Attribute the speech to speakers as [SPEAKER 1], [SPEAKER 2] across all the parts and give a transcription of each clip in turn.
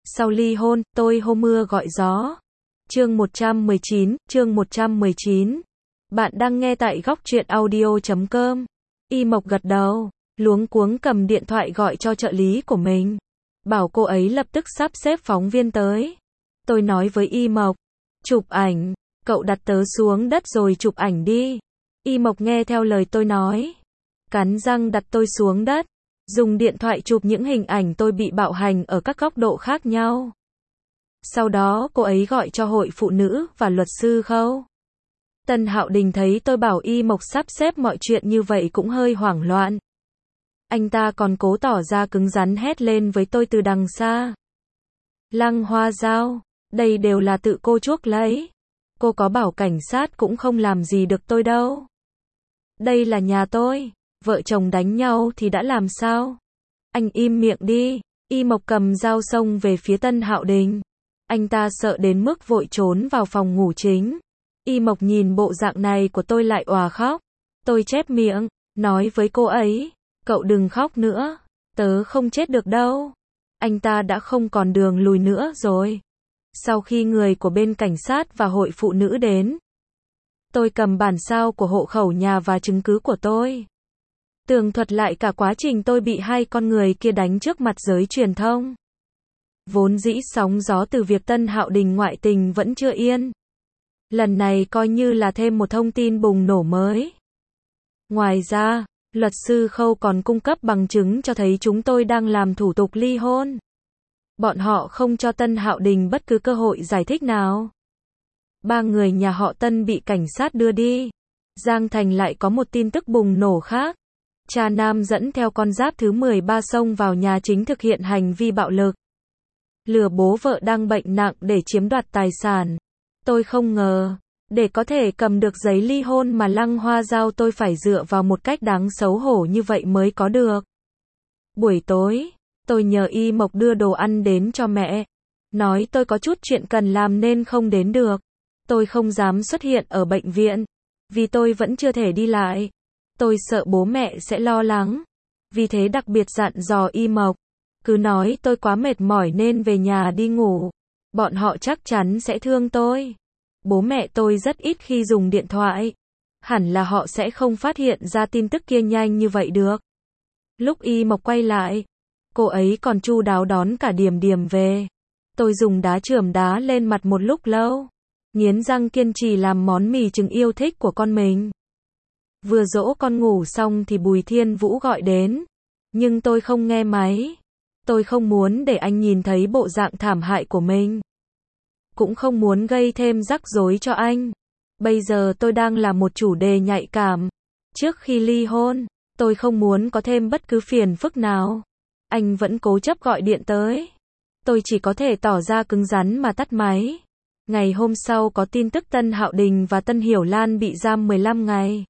[SPEAKER 1] Sau ly hôn, tôi hô mưa gọi gió. Chương 119. Bạn đang nghe tại góc truyện audio.com. Y Mộc gật đầu, luống cuống cầm điện thoại gọi cho trợ lý của mình. Bảo cô ấy lập tức sắp xếp phóng viên tới. Tôi nói với Y Mộc, chụp ảnh, cậu đặt tớ xuống đất rồi chụp ảnh đi. Y Mộc nghe theo lời tôi nói. Cắn răng đặt tôi xuống đất, dùng điện thoại chụp những hình ảnh tôi bị bạo hành ở các góc độ khác nhau. Sau đó cô ấy gọi cho hội phụ nữ và luật sư Khâu. Tân Hạo Đình thấy tôi bảo Y Mộc sắp xếp mọi chuyện như vậy cũng hơi hoảng loạn. Anh ta còn cố tỏ ra cứng rắn hét lên với tôi từ đằng xa. Lăng Hoa Giao, đây đều là tự cô chuốc lấy. Cô có bảo cảnh sát cũng không làm gì được tôi đâu. Đây là nhà tôi, vợ chồng đánh nhau thì đã làm sao? Anh im miệng đi. Y Mộc cầm dao xông về phía Tân Hạo Đình. Anh ta sợ đến mức vội trốn vào phòng ngủ chính. Y Mộc nhìn bộ dạng này của tôi lại òa khóc. Tôi chép miệng, nói với cô ấy, cậu đừng khóc nữa, tớ không chết được đâu. Anh ta đã không còn đường lùi nữa rồi. Sau khi người của bên cảnh sát và hội phụ nữ đến, tôi cầm bản sao của hộ khẩu nhà và chứng cứ của tôi. Tường thuật lại cả quá trình tôi bị hai con người kia đánh trước mặt giới truyền thông. Vốn dĩ sóng gió từ việc Tân Hạo Đình ngoại tình vẫn chưa yên. Lần này coi như là thêm một thông tin bùng nổ mới. Ngoài ra, luật sư Khâu còn cung cấp bằng chứng cho thấy chúng tôi đang làm thủ tục ly hôn. Bọn họ không cho Tân Hạo Đình bất cứ cơ hội giải thích nào. Ba người nhà họ Tân bị cảnh sát đưa đi. Giang Thành lại có một tin tức bùng nổ khác. Cha Nam dẫn theo con giáp thứ 13 xông vào nhà chính thực hiện hành vi bạo lực. Lừa bố vợ đang bệnh nặng để chiếm đoạt tài sản. Tôi không ngờ, để có thể cầm được giấy ly hôn mà Lăng Hoa Giao tôi phải dựa vào một cách đáng xấu hổ như vậy mới có được. Buổi tối, tôi nhờ Y Mộc đưa đồ ăn đến cho mẹ. Nói tôi có chút chuyện cần làm nên không đến được. Tôi không dám xuất hiện ở bệnh viện, vì tôi vẫn chưa thể đi lại. Tôi sợ bố mẹ sẽ lo lắng. Vì thế đặc biệt dặn dò Y Mộc. Cứ nói tôi quá mệt mỏi nên về nhà đi ngủ. Bọn họ chắc chắn sẽ thương tôi. Bố mẹ tôi rất ít khi dùng điện thoại. Hẳn là họ sẽ không phát hiện ra tin tức kia nhanh như vậy được. Lúc Y Mộc quay lại, cô ấy còn chu đáo đón cả Điềm Điềm về. Tôi dùng đá chườm đá lên mặt một lúc lâu. Nghiến răng kiên trì làm món mì trứng yêu thích của con mình. Vừa dỗ con ngủ xong thì Bùi Thiên Vũ gọi đến. Nhưng tôi không nghe máy. Tôi không muốn để anh nhìn thấy bộ dạng thảm hại của mình. Cũng không muốn gây thêm rắc rối cho anh. Bây giờ tôi đang là một chủ đề nhạy cảm. Trước khi ly hôn, tôi không muốn có thêm bất cứ phiền phức nào. Anh vẫn cố chấp gọi điện tới. Tôi chỉ có thể tỏ ra cứng rắn mà tắt máy. Ngày hôm sau có tin tức Tân Hạo Đình và Tân Hiểu Lan bị giam 15 ngày.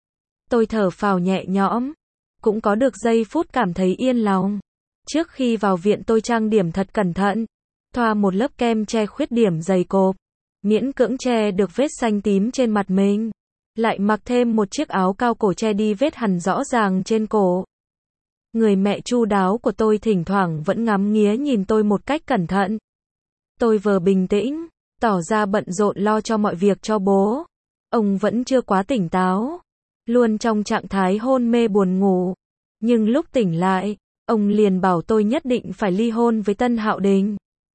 [SPEAKER 1] Tôi thở phào nhẹ nhõm. Cũng có được giây phút cảm thấy yên lòng. Trước khi vào viện tôi trang điểm thật cẩn thận. Thoa một lớp kem che khuyết điểm dày cộp. Miễn cưỡng che được vết xanh tím trên mặt mình. Lại mặc thêm một chiếc áo cao cổ che đi vết hằn rõ ràng trên cổ. Người mẹ chu đáo của tôi thỉnh thoảng vẫn ngắm nghía nhìn tôi một cách cẩn thận. Tôi vừa bình tĩnh, tỏ ra bận rộn lo cho mọi việc cho bố. Ông vẫn chưa quá tỉnh táo. Luôn trong trạng thái hôn mê buồn ngủ. Nhưng lúc tỉnh lại, ông liền bảo tôi nhất định phải ly hôn với Tân Hạo Đình.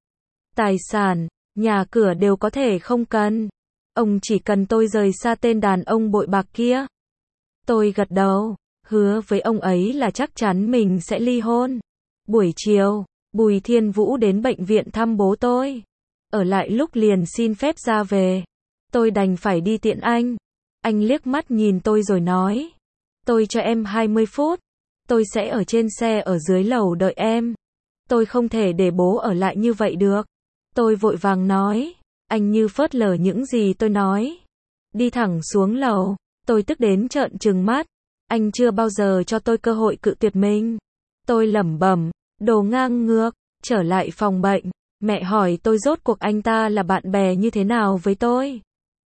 [SPEAKER 1] Tài sản, nhà cửa đều có thể không cần. Ông chỉ cần tôi rời xa tên đàn ông bội bạc kia. Tôi gật đầu, hứa với ông ấy là chắc chắn mình sẽ ly hôn. Buổi chiều, Bùi Thiên Vũ đến bệnh viện thăm bố tôi. Ở lại lúc liền xin phép ra về. Tôi đành phải đi tiện anh. Anh liếc mắt nhìn tôi rồi nói. Tôi cho em 20 phút. Tôi sẽ ở trên xe ở dưới lầu đợi em. Tôi không thể để bố ở lại như vậy được. Tôi vội vàng nói. Anh như phớt lờ những gì tôi nói. Đi thẳng xuống lầu. Tôi tức đến trợn trừng mắt. Anh chưa bao giờ cho tôi cơ hội cự tuyệt mình. Tôi lẩm bẩm. Đồ ngang ngược. Trở lại phòng bệnh. Mẹ hỏi tôi rốt cuộc anh ta là bạn bè như thế nào với tôi.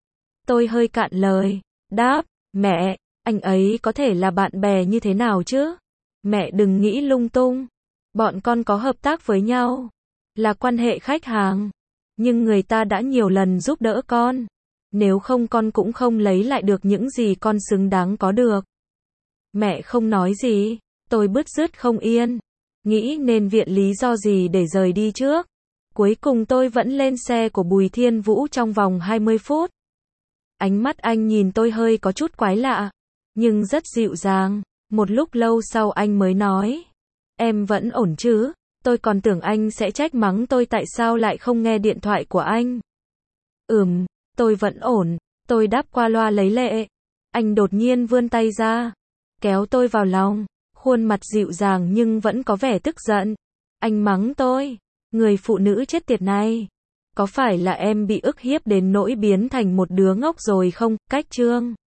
[SPEAKER 1] Tôi hơi cạn lời. Đáp. Mẹ, anh ấy có thể là bạn bè như thế nào chứ? Mẹ đừng nghĩ lung tung. Bọn con có hợp tác với nhau. là quan hệ khách hàng. Nhưng người ta đã nhiều lần giúp đỡ con. Nếu không con cũng không lấy lại được những gì con xứng đáng có được. Mẹ không nói gì. Tôi bứt rứt không yên. Nghĩ nên viện lý do gì để rời đi trước. Cuối cùng tôi vẫn lên xe của Bùi Thiên Vũ trong vòng 20 phút. Ánh mắt anh nhìn tôi hơi có chút quái lạ, nhưng rất dịu dàng. Một lúc lâu sau anh mới nói, em vẫn ổn chứ? Tôi còn tưởng anh sẽ trách mắng tôi tại sao lại không nghe điện thoại của anh. Tôi vẫn ổn, tôi đáp qua loa lấy lệ. Anh đột nhiên vươn tay ra, kéo tôi vào lòng, khuôn mặt dịu dàng nhưng vẫn có vẻ tức giận. Anh mắng tôi, người phụ nữ chết tiệt này. Có phải là em bị ức hiếp đến nỗi biến thành một đứa ngốc rồi không? Cách Trương